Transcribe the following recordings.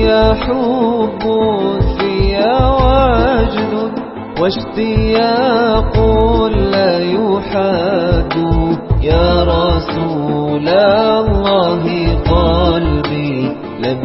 في حب في وجد واشتياق لا يحاد يا رسول الله قلبي لم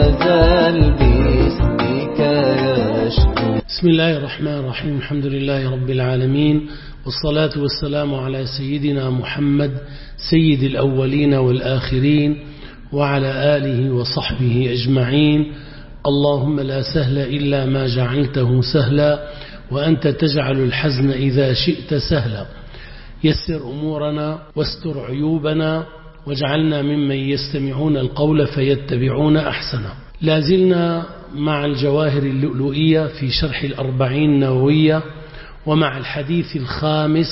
يزل باسمك يشكو. بسم الله الرحمن الرحيم. الحمد لله رب العالمين، والصلاة والسلام على سيدنا محمد سيد الأولين والآخرين وعلى آله وصحبه أجمعين. اللهم لا سهل إلا ما جعلته سهلا وأنت تجعل الحزن إذا شئت سهلا. يسر أمورنا واستر عيوبنا واجعلنا ممن يستمعون القول فيتبعون أحسنه. لازلنا مع الجواهر اللؤلؤية في شرح الأربعين النووية، ومع الحديث الخامس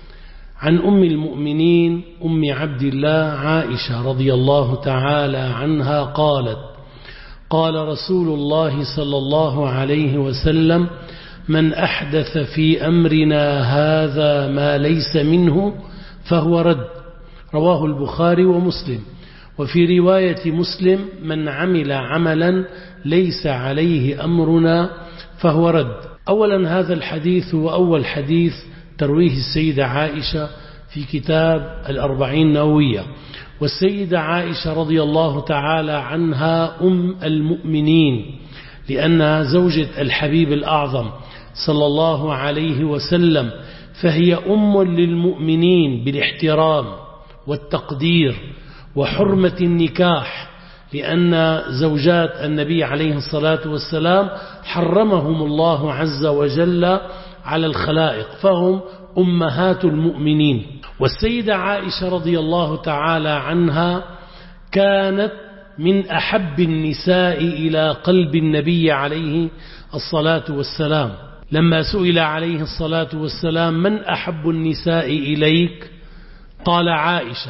عن أم المؤمنين أم عبد الله عائشة رضي الله تعالى عنها قالت: قال رسول الله صلى الله عليه وسلم: من أحدث في أمرنا هذا ما ليس منه فهو رد. رواه البخاري ومسلم. وفي رواية مسلم: من عمل عملا ليس عليه أمرنا فهو رد. أولا هذا الحديث هو أول حديث ترويه السيدة عائشة في كتاب الأربعين النووية. والسيدة عائشة رضي الله تعالى عنها أم المؤمنين، لأنها زوجة الحبيب الأعظم صلى الله عليه وسلم، فهي أم للمؤمنين بالاحترام والتقدير وحرمة النكاح، لأن زوجات النبي عليه الصلاة والسلام حرمهم الله عز وجل على الخلائق، فهم أمهات المؤمنين. والسيدة عائشة رضي الله تعالى عنها كانت من أحب النساء إلى قلب النبي عليه الصلاة والسلام. لما سئل عليه الصلاة والسلام: من أحب النساء إليك؟ قال: عائشة.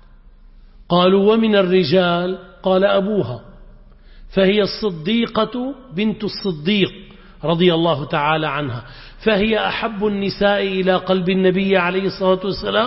قالوا: ومن الرجال؟ قال: أبوها. فهي الصديقة بنت الصديق رضي الله تعالى عنها، فهي أحب النساء إلى قلب النبي عليه الصلاة والسلام،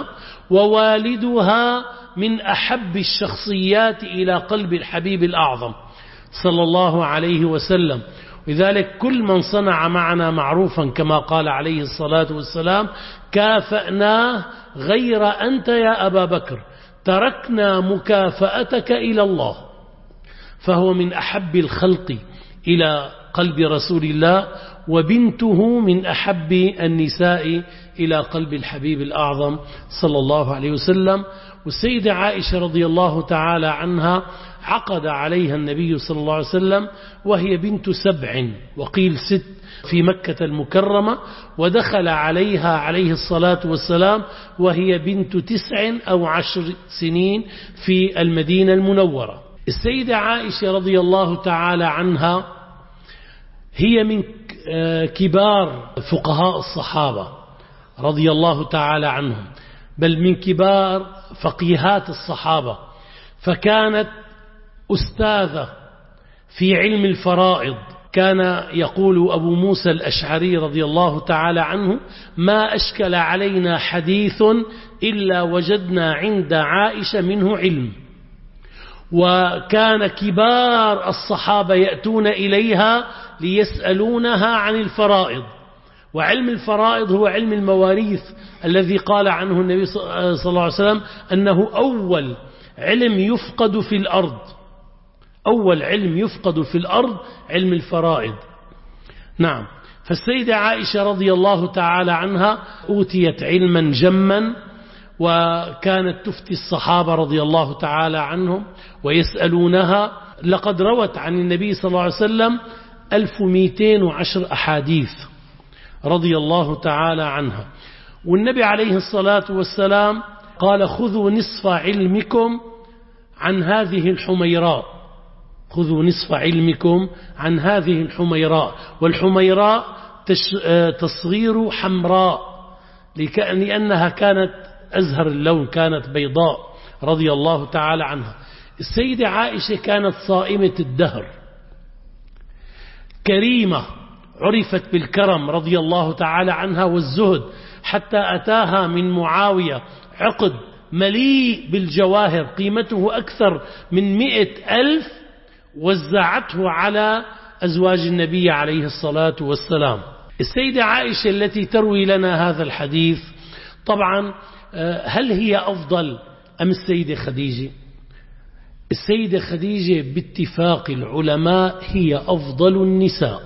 ووالدها من أحب الشخصيات إلى قلب الحبيب الأعظم صلى الله عليه وسلم. لذلك كل من صنع معنا معروفا كما قال عليه الصلاة والسلام: كافأناه غير أنت يا أبا بكر تركنا مكافأتك إلى الله. فهو من أحب الخلق إلى قلب رسول الله، وبنته من أحب النساء إلى قلب الحبيب الأعظم صلى الله عليه وسلم. والسيدة عائشة رضي الله تعالى عنها عقد عليها النبي صلى الله عليه وسلم وهي بنت 7 وقيل 6 في مكة المكرمة، ودخل عليها عليه الصلاة والسلام وهي بنت 9 أو 10 سنين في المدينة المنورة. السيدة عائشة رضي الله تعالى عنها هي من كبار فقهاء الصحابة رضي الله تعالى عنهم، بل من كبار فقيهات الصحابة، فكانت أستاذة في علم الفرائض. كان يقول أبو موسى الأشعري رضي الله تعالى عنه: ما أشكل علينا حديث إلا وجدنا عند عائشة منه علم. وكان كبار الصحابة يأتون إليها ليسألونها عن الفرائض. وعلم الفرائض هو علم المواريث الذي قال عنه النبي صلى الله عليه وسلم أنه أول علم يفقد في الأرض. أول علم يفقد في الأرض علم الفرائض. نعم. فالسيدة عائشة رضي الله تعالى عنها أوتيت علما جما، وكانت تفتي الصحابة رضي الله تعالى عنهم ويسألونها. لقد روت عن النبي صلى الله عليه وسلم 1210 أحاديث رضي الله تعالى عنها. والنبي عليه الصلاة والسلام قال: خذوا نصف علمكم عن هذه الحميراء. خذوا نصف علمكم عن هذه الحميراء. والحميراء تصغير حمراء، لأنها كانت أزهر اللون، كانت بيضاء رضي الله تعالى عنها. السيدة عائشة كانت صائمة الدهر، كريمة، عرفت بالكرم رضي الله تعالى عنها والزهد، حتى أتاها من معاوية عقد مليء بالجواهر قيمته أكثر من 100,000، وزعته على أزواج النبي عليه الصلاة والسلام. السيدة عائشة التي تروي لنا هذا الحديث طبعا هل هي أفضل أم السيدة خديجة؟ السيدة خديجة باتفاق العلماء هي أفضل النساء،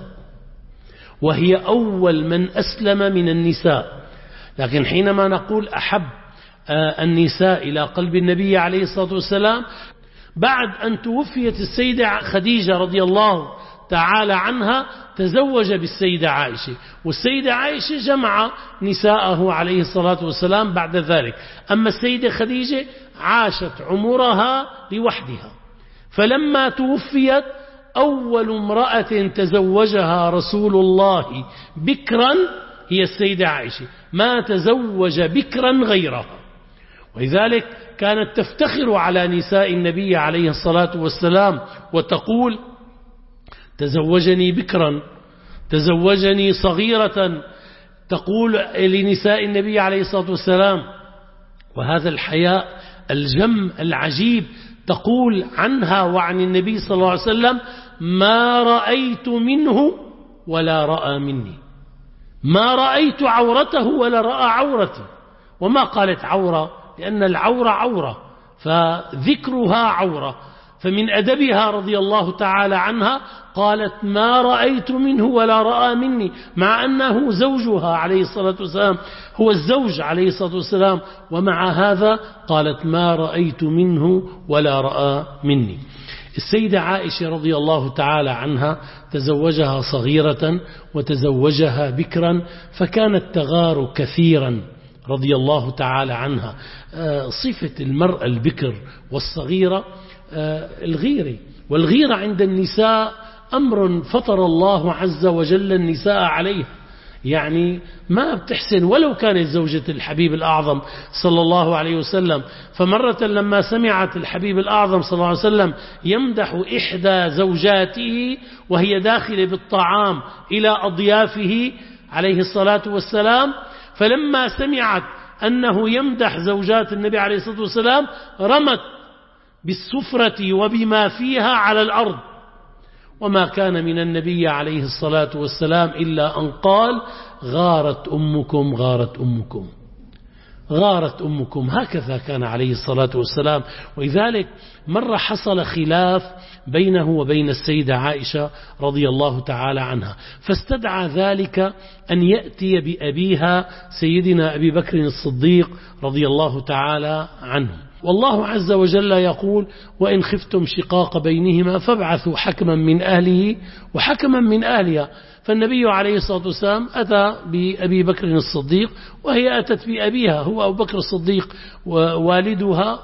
وهي أول من أسلم من النساء. لكن حينما نقول أحب النساء إلى قلب النبي عليه الصلاة والسلام بعد أن توفيت السيدة خديجة رضي الله تعالى عنها تزوج بالسيدة عائشة، والسيدة عائشة جمع نساءه عليه الصلاة والسلام بعد ذلك. أما السيدة خديجة عاشت عمرها لوحدها، فلما توفيت أول امرأة تزوجها رسول الله بكرا هي السيدة عائشة، ما تزوج بكرا غيرها. ولذلك كانت تفتخر على نساء النبي عليه الصلاة والسلام وتقول: تزوجني بكرا، تزوجني صغيرة، تقول لنساء النبي عليه الصلاة والسلام. وهذا الحياء الجم العجيب تقول عنها وعن النبي صلى الله عليه وسلم: ما رأيت منه ولا رأى مني، ما رأيت عورته ولا رأى عورتي. وما قالت عورة لأن العورة عورة، فذكرها عورة. فمن أدبها رضي الله تعالى عنها قالت: ما رأيت منه ولا رأى مني، مع أنه زوجها عليه الصلاة والسلام، هو الزوج عليه الصلاة والسلام، ومع هذا قالت: ما رأيت منه ولا رأى مني. السيدة عائشة رضي الله تعالى عنها تزوجها صغيرة وتزوجها بكرا، فكانت تغار كثيرا رضي الله تعالى عنها. صفة المرأة البكر والصغيرة الغيرة، والغيرة عند النساء أمر فطر الله عز وجل النساء عليه، يعني ما بتحسن ولو كانت زوجة الحبيب الأعظم صلى الله عليه وسلم. فمرة لما سمعت الحبيب الأعظم صلى الله عليه وسلم يمدح إحدى زوجاته وهي داخلة بالطعام إلى أضيافه عليه الصلاة والسلام، فلما سمعت أنه يمدح زوجات النبي عليه الصلاة والسلام رمت بالسفرة وبما فيها على الأرض. وما كان من النبي عليه الصلاة والسلام إلا أن قال: غارت أمكم غارت أمكم غارت أمكم. هكذا كان عليه الصلاة والسلام. ولذلك مرة حصل خلاف بينه وبين السيدة عائشة رضي الله تعالى عنها، فاستدعى ذلك أن يأتي بأبيها سيدنا أبي بكر الصديق رضي الله تعالى عنه. والله عز وجل يقول: وإن خفتم شقاق بينهما فابعثوا حكما من أهله وحكما من أهلها. فالنبي عليه الصلاة والسلام أتى بأبي بكر الصديق وهي أتت بأبيها، هو أبو بكر الصديق والدها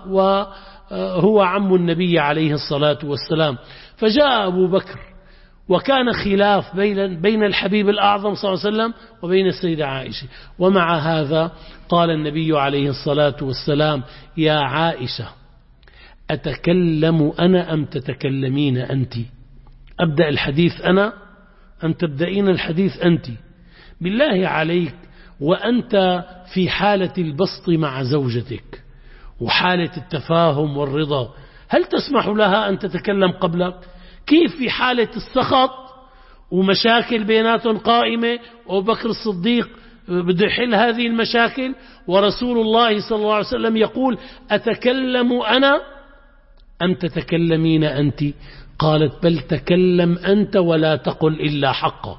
وهو عم النبي عليه الصلاة والسلام. فجاء أبو بكر وكان خلاف بين الحبيب الأعظم صلى الله عليه وسلم وبين السيدة عائشة، ومع هذا قال النبي عليه الصلاة والسلام: يا عائشة أتكلم أنا أم تتكلمين أنت؟ أبدأ الحديث أنا أم تبدأين الحديث أنت؟ بالله عليك وأنت في حالة البسط مع زوجتك وحالة التفاهم والرضا، هل تسمح لها أن تتكلم قبلك؟ كيف في حالة السخط ومشاكل بيناتهم قائمة وأبو بكر الصديق بده يحل هذه المشاكل ورسول الله صلى الله عليه وسلم يقول: أتكلم أنا أم تتكلمين أنت؟ قالت: بل تكلم أنت ولا تقل إلا حقا.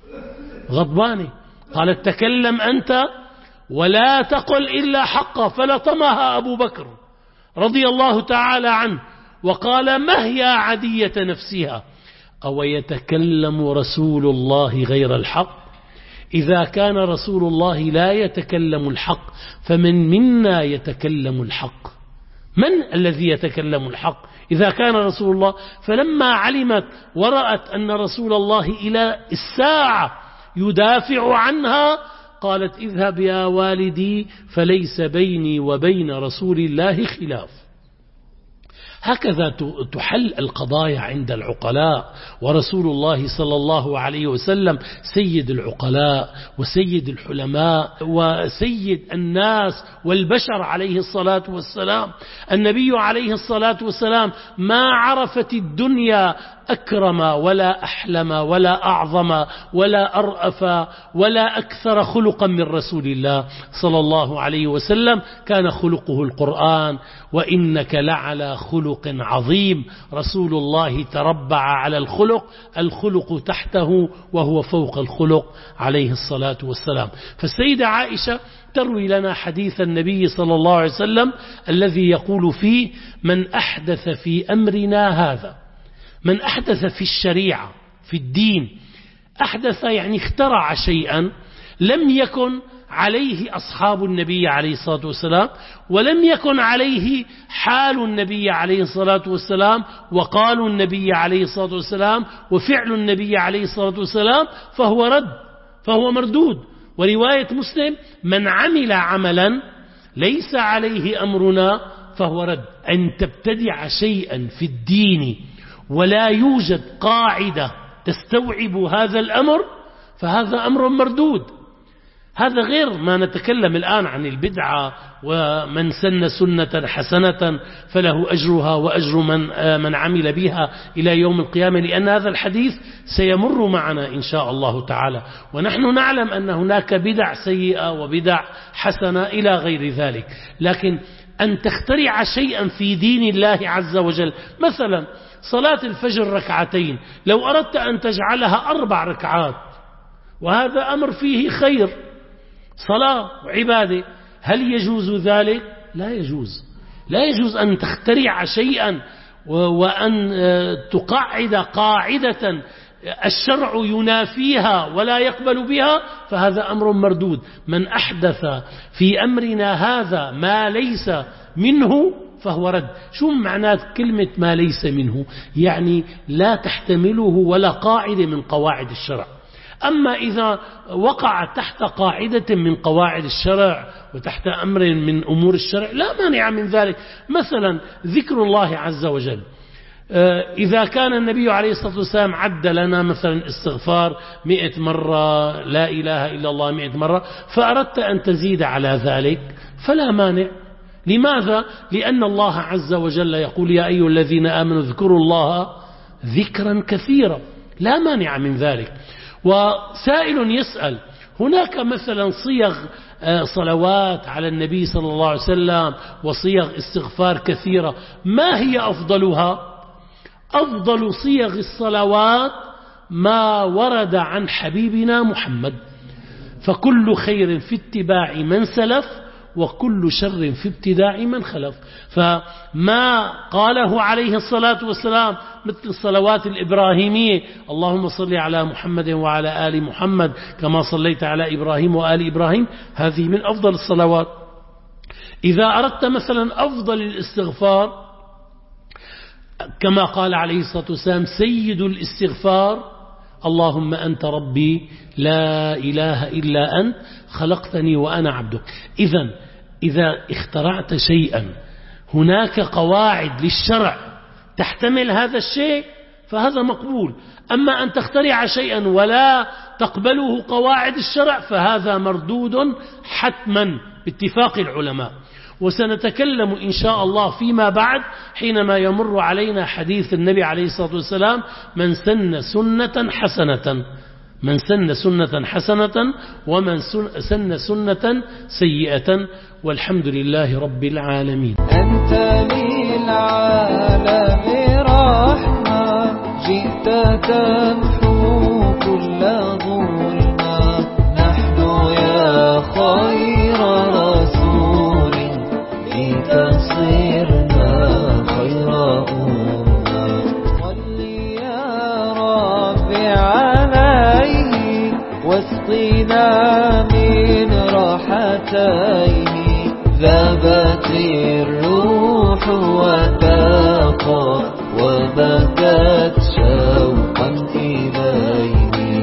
غضبانة قالت: تكلم أنت ولا تقل إلا حقا. فلطمها أبو بكر رضي الله تعالى عنه وقال: ما هي عدية نفسها، أو يتكلم رسول الله غير الحق؟ إذا كان رسول الله لا يتكلم الحق فمن منا يتكلم الحق؟ من الذي يتكلم الحق إذا كان رسول الله؟ فلما علمت ورأت أن رسول الله إلى الساعة يدافع عنها قالت: اذهب يا والدي فليس بيني وبين رسول الله خلاف. هكذا تحل القضايا عند العقلاء. ورسول الله صلى الله عليه وسلم سيد العقلاء وسيد الحلماء وسيد الناس والبشر عليه الصلاة والسلام. النبي عليه الصلاة والسلام ما عرفت الدنيا أكرم ولا أحلم ولا أعظم ولا أرأف ولا أكثر خلقا من رسول الله صلى الله عليه وسلم. كان خلقه القرآن وإنك لعلى خلق عظيم. رسول الله تربع على الخلق تحته وهو فوق الخلق عليه الصلاة والسلام. فالسيدة عائشة تروي لنا حديث النبي صلى الله عليه وسلم الذي يقول فيه: من أحدث في أمرنا هذا، من أحدث في الشريعة في الدين، أحدث يعني اخترع شيئا لم يكن عليه أصحاب النبي عليه الصلاة والسلام، ولم يكن عليه حال النبي عليه الصلاة والسلام وقال النبي عليه الصلاة والسلام وفعل النبي عليه الصلاة والسلام، فهو رد، فهو مردود. ورواية مسلم: من عمل عملا ليس عليه أمرنا فهو رد. أن تبتدع شيئا في الدين ولا يوجد قاعدة تستوعب هذا الأمر فهذا أمر مردود. هذا غير ما نتكلم الآن عن البدعة، ومن سن سنة حسنة فله أجرها وأجر من عمل بها إلى يوم القيامة، لأن هذا الحديث سيمر معنا إن شاء الله تعالى. ونحن نعلم أن هناك بدع سيئة وبدع حسنة إلى غير ذلك، لكن أن تخترع شيئا في دين الله عز وجل، مثلا صلاة الفجر ركعتين، لو أردت أن تجعلها 4 ركعات، وهذا أمر فيه خير، صلاة وعبادة، هل يجوز ذلك؟ لا يجوز. لا يجوز أن تخترع شيئا وأن تقعد قاعدة الشرع ينافيها ولا يقبل بها، فهذا أمر مردود. من أحدث في أمرنا هذا ما ليس منه فهو رد. شو معنى كلمة ما ليس منه؟ يعني لا تحتمله ولا قاعدة من قواعد الشرع. أما إذا وقع تحت قاعدة من قواعد الشرع وتحت أمر من أمور الشرع لا مانع من ذلك. مثلا ذكر الله عز وجل، إذا كان النبي عليه الصلاة والسلام عد لنا مثلا استغفار 100 مرة، لا إله إلا الله 100 مرة، فأردت أن تزيد على ذلك فلا مانع. لماذا؟ لأن الله عز وجل يقول: يا أيها الذين آمنوا اذكروا الله ذكرا كثيرا، لا مانع من ذلك. وسائل يسأل: هناك مثلا صيغ صلوات على النبي صلى الله عليه وسلم وصيغ استغفار كثيرة، ما هي أفضلها؟ أفضل صيغ الصلوات ما ورد عن حبيبنا محمد، فكل خير في اتباع من سلف وكل شر في ابتداع من خلف. فما قاله عليه الصلاة والسلام مثل الصلوات الإبراهيمية: اللهم صل على محمد وعلى آل محمد كما صليت على إبراهيم وآل إبراهيم، هذه من أفضل الصلوات. إذا أردت مثلا أفضل الاستغفار كما قال عليه الصلاة والسلام: سيد الاستغفار اللهم أنت ربي لا إله إلا أنت خلقتني وأنا عبدك. إذا اخترعت شيئا هناك قواعد للشرع تحتمل هذا الشيء فهذا مقبول. أما أن تخترع شيئا ولا تقبله قواعد الشرع فهذا مردود حتما باتفاق العلماء. وسنتكلم إن شاء الله فيما بعد حينما يمر علينا حديث النبي عليه الصلاة والسلام: من سن سنة حسنة، من سن سنة حسنة ومن سن سنة سيئة. والحمد لله رب العالمين. أنت للعالم رحمة، جئت تمحو كل ظلمة، نحن يا خير رسول بك صرنا خير أمة. صل يا ربي عليه واسقنا من راحتيه، ذابت الروح وتاقى وبكت